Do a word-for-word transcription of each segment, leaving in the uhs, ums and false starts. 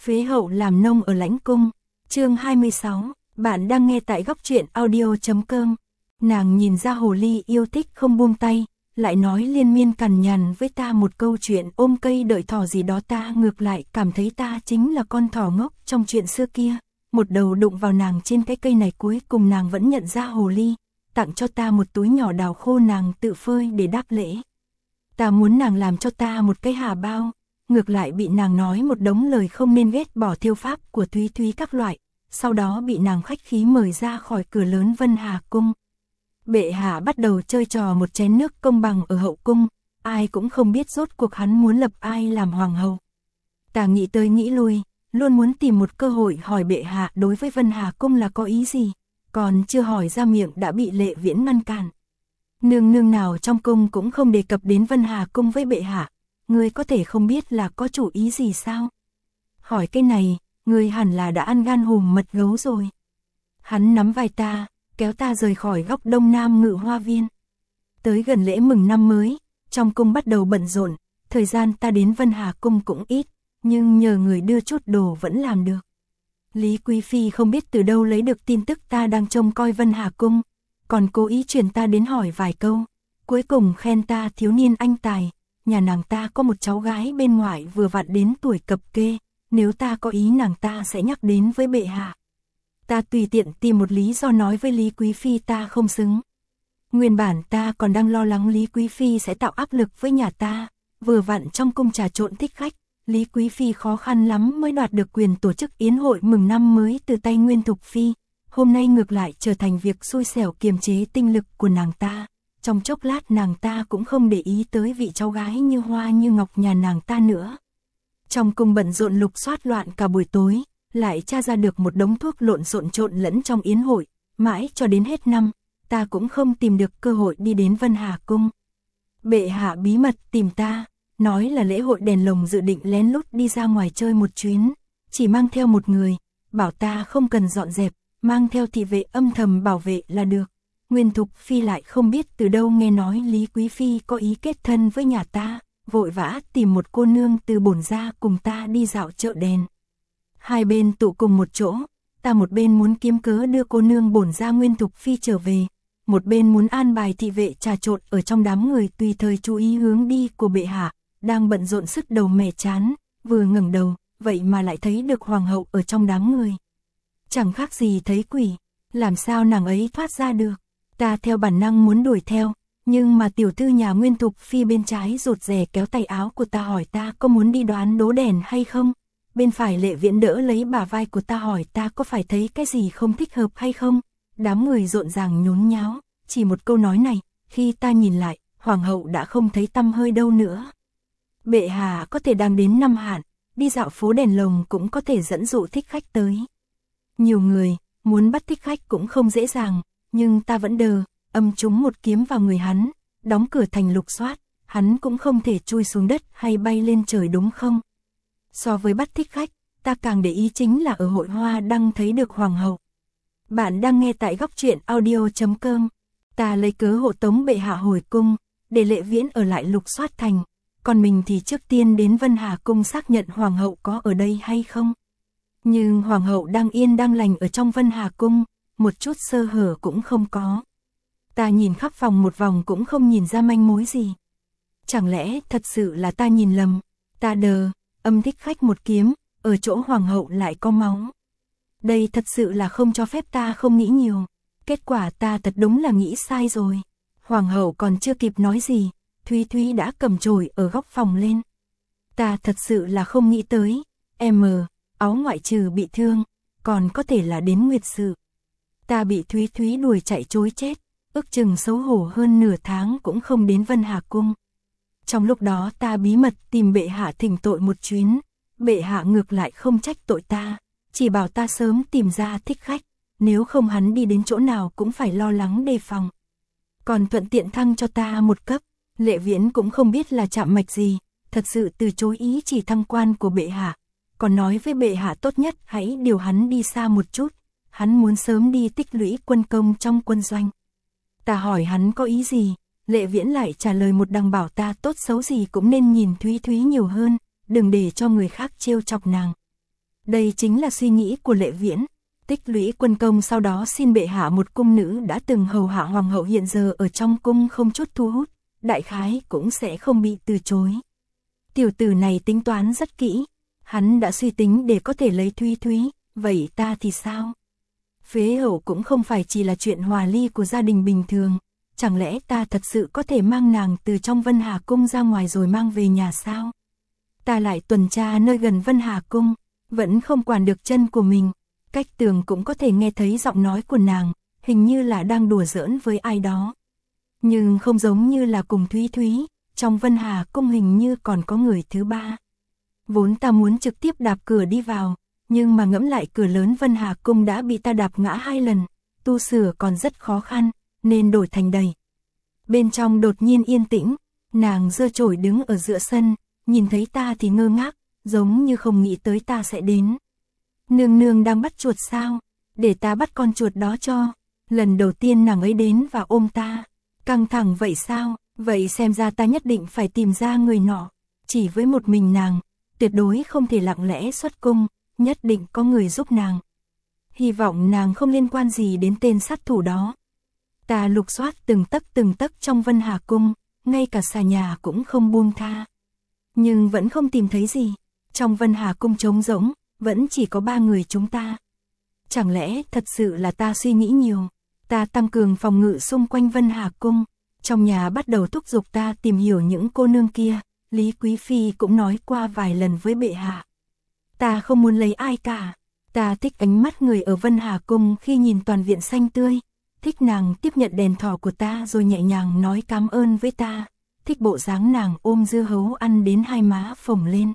Phế hậu làm nông ở lãnh cung, chương hai mươi sáu, bạn đang nghe tại góc truyện audio.com. Nàng nhìn ra hồ ly yêu thích không buông tay, lại nói liên miên cằn nhằn với ta một câu chuyện ôm cây đợi thỏ gì đó, ta ngược lại cảm thấy ta chính là con thỏ ngốc trong chuyện xưa kia. Một đầu đụng vào nàng trên cái cây này, cuối cùng nàng vẫn nhận ra hồ ly, tặng cho ta một túi nhỏ đào khô nàng tự phơi để đáp lễ. Ta muốn nàng làm cho ta một cái hà bao, ngược lại bị nàng nói một đống lời không nên, ghét bỏ thiêu pháp của Thúy Thúy các loại, sau đó bị nàng khách khí mời ra khỏi cửa lớn Vân Hà cung. Bệ hạ bắt đầu chơi trò một chén nước công bằng ở hậu cung, ai cũng không biết rốt cuộc hắn muốn lập ai làm hoàng hậu. Ta nghĩ tới nghĩ lui, luôn muốn tìm một cơ hội hỏi bệ hạ đối với Vân Hà cung là có ý gì, còn chưa hỏi ra miệng đã bị Lệ Viễn ngăn cản. Nương nương nào trong cung cũng không đề cập đến Vân Hà cung với bệ hạ, ngươi có thể không biết là có chủ ý gì sao? Hỏi cái này, ngươi hẳn là đã ăn gan hùm mật gấu rồi. Hắn nắm vai ta, kéo ta rời khỏi góc đông nam Ngự Hoa viên. Tới gần lễ mừng năm mới, trong cung bắt đầu bận rộn, thời gian ta đến Vân Hà cung cũng ít, nhưng nhờ người đưa chút đồ vẫn làm được. Lý Quý Phi không biết từ đâu lấy được tin tức ta đang trông coi Vân Hà cung, còn cố ý truyền ta đến hỏi vài câu, cuối cùng khen ta thiếu niên anh tài. Nhà nàng ta có một cháu gái bên ngoài vừa vặn đến tuổi cập kê, nếu ta có ý nàng ta sẽ nhắc đến với bệ hạ. Ta tùy tiện tìm một lý do nói với Lý Quý Phi ta không xứng. Nguyên bản ta còn đang lo lắng Lý Quý Phi sẽ tạo áp lực với nhà ta, vừa vặn trong cung trà trộn thích khách, Lý Quý Phi khó khăn lắm mới đoạt được quyền tổ chức yến hội mừng năm mới từ tay Nguyên Thục Phi, hôm nay ngược lại trở thành việc xui xẻo kiềm chế tinh lực của nàng ta. Trong chốc lát nàng ta cũng không để ý tới vị cháu gái như hoa như ngọc nhà nàng ta nữa. Trong cung bận rộn lục soát loạn cả buổi tối, lại tra ra được một đống thuốc lộn xộn trộn lẫn trong yến hội, mãi cho đến hết năm, ta cũng không tìm được cơ hội đi đến Vân Hà cung. Bệ hạ bí mật tìm ta, nói là lễ hội đèn lồng dự định lén lút đi ra ngoài chơi một chuyến, chỉ mang theo một người, bảo ta không cần dọn dẹp, mang theo thị vệ âm thầm bảo vệ là được. Nguyên Thục Phi lại không biết từ đâu nghe nói Lý Quý Phi có ý kết thân với nhà ta, vội vã tìm một cô nương từ bổn gia cùng ta đi dạo chợ đèn. Hai bên tụ cùng một chỗ, ta một bên muốn kiếm cớ đưa cô nương bổn gia Nguyên Thục Phi trở về, một bên muốn an bài thị vệ trà trộn ở trong đám người tùy thời chú ý hướng đi của bệ hạ, đang bận rộn sức đầu mẻ chán, vừa ngẩng đầu, vậy mà lại thấy được hoàng hậu ở trong đám người. Chẳng khác gì thấy quỷ, làm sao nàng ấy thoát ra được? Ta theo bản năng muốn đuổi theo, nhưng mà tiểu thư nhà Nguyên Thục Phi bên trái rụt rè kéo tay áo của ta hỏi ta có muốn đi đoán đố đèn hay không. Bên phải Lệ Viễn đỡ lấy bả vai của ta hỏi ta có phải thấy cái gì không thích hợp hay không. Đám người rộn ràng nhốn nháo, chỉ một câu nói này, khi ta nhìn lại, hoàng hậu đã không thấy tăm hơi đâu nữa. Bệ hạ có thể đang đến năm hạn, đi dạo phố đèn lồng cũng có thể dẫn dụ thích khách tới. Nhiều người, muốn bắt thích khách cũng không dễ dàng. Nhưng ta vẫn đờ, âm trúng một kiếm vào người hắn, đóng cửa thành lục soát, hắn cũng không thể chui xuống đất hay bay lên trời đúng không? So với bắt thích khách, ta càng để ý chính là ở hội hoa đăng thấy được hoàng hậu. Bạn đang nghe tại góc truyện audio.com. Ta lấy cớ hộ tống bệ hạ hồi cung, để Lệ Viễn ở lại lục soát thành, còn mình thì trước tiên đến Vân Hà cung xác nhận hoàng hậu có ở đây hay không. Nhưng hoàng hậu đang yên đang lành ở trong Vân Hà cung, một chút sơ hở cũng không có. Ta nhìn khắp phòng một vòng cũng không nhìn ra manh mối gì. Chẳng lẽ thật sự là ta nhìn lầm? Ta đờ, âm thích khách một kiếm, ở chỗ hoàng hậu lại có máu. Đây thật sự là không cho phép ta không nghĩ nhiều. Kết quả ta thật đúng là nghĩ sai rồi. Hoàng hậu còn chưa kịp nói gì, Thúy Thúy đã cầm chổi ở góc phòng lên. Ta thật sự là không nghĩ tới, em áo ngoại trừ bị thương, còn có thể là đến nguyệt sự. Ta bị Thúy Thúy đuổi chạy trối chết, ước chừng xấu hổ hơn nửa tháng cũng không đến Vân Hà cung. Trong lúc đó ta bí mật tìm bệ hạ thỉnh tội một chuyến, bệ hạ ngược lại không trách tội ta, chỉ bảo ta sớm tìm ra thích khách, nếu không hắn đi đến chỗ nào cũng phải lo lắng đề phòng. Còn thuận tiện thăng cho ta một cấp, Lệ Viễn cũng không biết là chạm mạch gì, thật sự từ chối ý chỉ thăng quan của bệ hạ, còn nói với bệ hạ tốt nhất hãy điều hắn đi xa một chút. Hắn muốn sớm đi tích lũy quân công trong quân doanh. Ta hỏi hắn có ý gì, Lệ Viễn lại trả lời một đằng bảo ta tốt xấu gì cũng nên nhìn Thúy Thúy nhiều hơn, đừng để cho người khác trêu chọc nàng. Đây chính là suy nghĩ của Lệ Viễn. Tích lũy quân công sau đó xin bệ hạ một cung nữ đã từng hầu hạ hoàng hậu hiện giờ ở trong cung không chút thu hút, đại khái cũng sẽ không bị từ chối. Tiểu tử này tính toán rất kỹ, hắn đã suy tính để có thể lấy Thúy Thúy, vậy ta thì sao? Phế hậu cũng không phải chỉ là chuyện hòa ly của gia đình bình thường, chẳng lẽ ta thật sự có thể mang nàng từ trong Vân Hà Cung ra ngoài rồi mang về nhà sao? Ta lại tuần tra nơi gần Vân Hà Cung, vẫn không quản được chân của mình, cách tường cũng có thể nghe thấy giọng nói của nàng, hình như là đang đùa giỡn với ai đó. Nhưng không giống như là cùng Thúy Thúy, trong Vân Hà Cung hình như còn có người thứ ba. Vốn ta muốn trực tiếp đạp cửa đi vào, nhưng mà ngẫm lại cửa lớn Vân Hà Cung đã bị ta đạp ngã hai lần, tu sửa còn rất khó khăn, nên đổi thành đẩy. Bên trong đột nhiên yên tĩnh, nàng giơ chổi đứng ở giữa sân, nhìn thấy ta thì ngơ ngác, giống như không nghĩ tới ta sẽ đến. Nương nương đang bắt chuột sao? Để ta bắt con chuột đó cho. Lần đầu tiên nàng ấy đến và ôm ta. Căng thẳng vậy sao? Vậy xem ra ta nhất định phải tìm ra người nọ. Chỉ với một mình nàng, tuyệt đối không thể lặng lẽ xuất cung, nhất định có người giúp nàng. Hy vọng nàng không liên quan gì đến tên sát thủ đó. Ta lục soát từng tấc từng tấc trong Vân Hà Cung, ngay cả xà nhà cũng không buông tha. Nhưng vẫn không tìm thấy gì. Trong Vân Hà Cung trống rỗng, vẫn chỉ có ba người chúng ta. Chẳng lẽ thật sự là ta suy nghĩ nhiều? Ta tăng cường phòng ngự xung quanh Vân Hà Cung. Trong nhà bắt đầu thúc giục ta tìm hiểu những cô nương kia. Lý Quý Phi cũng nói qua vài lần với bệ hạ. Ta không muốn lấy ai cả. Ta thích ánh mắt người ở Vân Hà Cung khi nhìn toàn viện xanh tươi. Thích nàng tiếp nhận đèn thỏ của ta rồi nhẹ nhàng nói cảm ơn với ta. Thích bộ dáng nàng ôm dưa hấu ăn đến hai má phồng lên.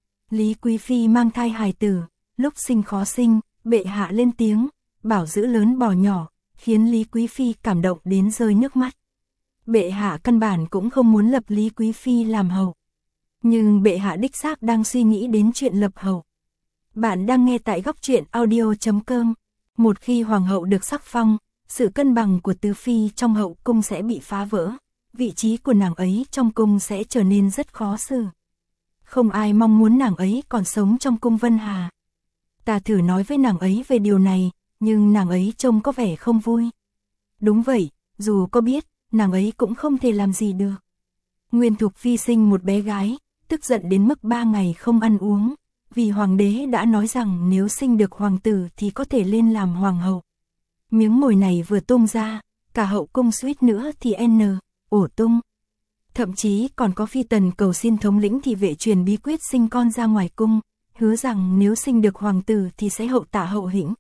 Lý Quý Phi mang thai hài tử, lúc sinh khó sinh, bệ hạ lên tiếng, bảo giữ lớn bỏ nhỏ, khiến Lý Quý Phi cảm động đến rơi nước mắt. Bệ hạ căn bản cũng không muốn lập Lý Quý Phi làm hậu. Nhưng bệ hạ đích xác đang suy nghĩ đến chuyện lập hậu. Bạn đang nghe tại góc truyện audio chấm com. Một khi hoàng hậu được sắc phong, sự cân bằng của tứ phi trong hậu cung sẽ bị phá vỡ. Vị trí của nàng ấy trong cung sẽ trở nên rất khó xử. Không ai mong muốn nàng ấy còn sống trong cung Vân Hà. Ta thử nói với nàng ấy về điều này, nhưng nàng ấy trông có vẻ không vui. Đúng vậy, dù có biết, nàng ấy cũng không thể làm gì được. Nguyên Thục Phi sinh một bé gái, tức giận đến mức ba ngày không ăn uống, vì hoàng đế đã nói rằng nếu sinh được hoàng tử thì có thể lên làm hoàng hậu. Miếng mồi này vừa tung ra, cả hậu cung suýt nữa thì n, ổ tung. Thậm chí còn có phi tần cầu xin thống lĩnh thị vệ truyền bí quyết sinh con ra ngoài cung, hứa rằng nếu sinh được hoàng tử thì sẽ hậu tạ hậu hĩnh.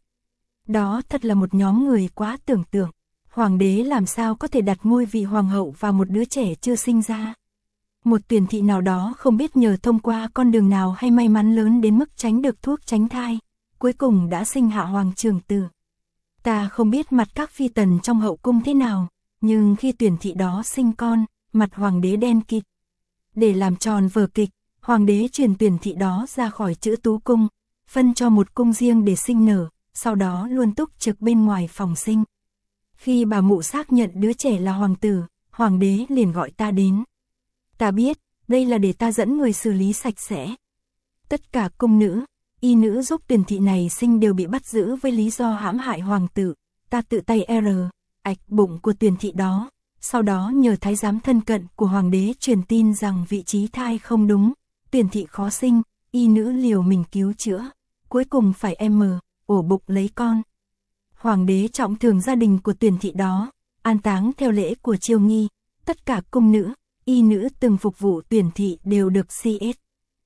Đó thật là một nhóm người quá tưởng tượng. Hoàng đế làm sao có thể đặt ngôi vị hoàng hậu vào một đứa trẻ chưa sinh ra. Một tuyển thị nào đó không biết nhờ thông qua con đường nào hay may mắn lớn đến mức tránh được thuốc tránh thai, cuối cùng đã sinh hạ hoàng trưởng tử. Ta không biết mặt các phi tần trong hậu cung thế nào, nhưng khi tuyển thị đó sinh con, mặt hoàng đế đen kịt. Để làm tròn vở kịch, hoàng đế chuyển tuyển thị đó ra khỏi chữ tú cung, phân cho một cung riêng để sinh nở, sau đó luôn túc trực bên ngoài phòng sinh. Khi bà mụ xác nhận đứa trẻ là hoàng tử, hoàng đế liền gọi ta đến. Ta biết, đây là để ta dẫn người xử lý sạch sẽ. Tất cả cung nữ, y nữ giúp tuyển thị này sinh đều bị bắt giữ với lý do hãm hại hoàng tử. Ta tự tay r, ạch bụng của tuyển thị đó. Sau đó nhờ thái giám thân cận của hoàng đế truyền tin rằng vị trí thai không đúng, tuyển thị khó sinh, y nữ liều mình cứu chữa, cuối cùng phải em ổ bụng lấy con. Hoàng đế trọng thưởng gia đình của tuyển thị đó, an táng theo lễ của triều nghi, tất cả cung nữ, y nữ từng phục vụ tuyển thị đều được xê ét.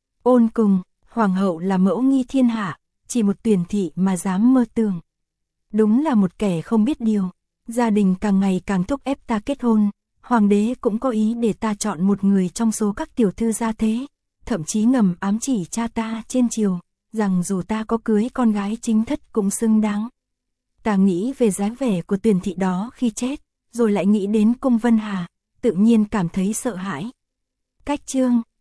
Ôn cùng, hoàng hậu là mẫu nghi thiên hạ, chỉ một tuyển thị mà dám mơ tưởng. Đúng là một kẻ không biết điều. Gia đình càng ngày càng thúc ép ta kết hôn, hoàng đế cũng có ý để ta chọn một người trong số các tiểu thư gia thế, thậm chí ngầm ám chỉ cha ta trên triều, rằng dù ta có cưới con gái chính thất cũng xứng đáng. Ta nghĩ về dáng vẻ của tuyển thị đó khi chết, rồi lại nghĩ đến cung Vân Hà, tự nhiên cảm thấy sợ hãi. Cách chương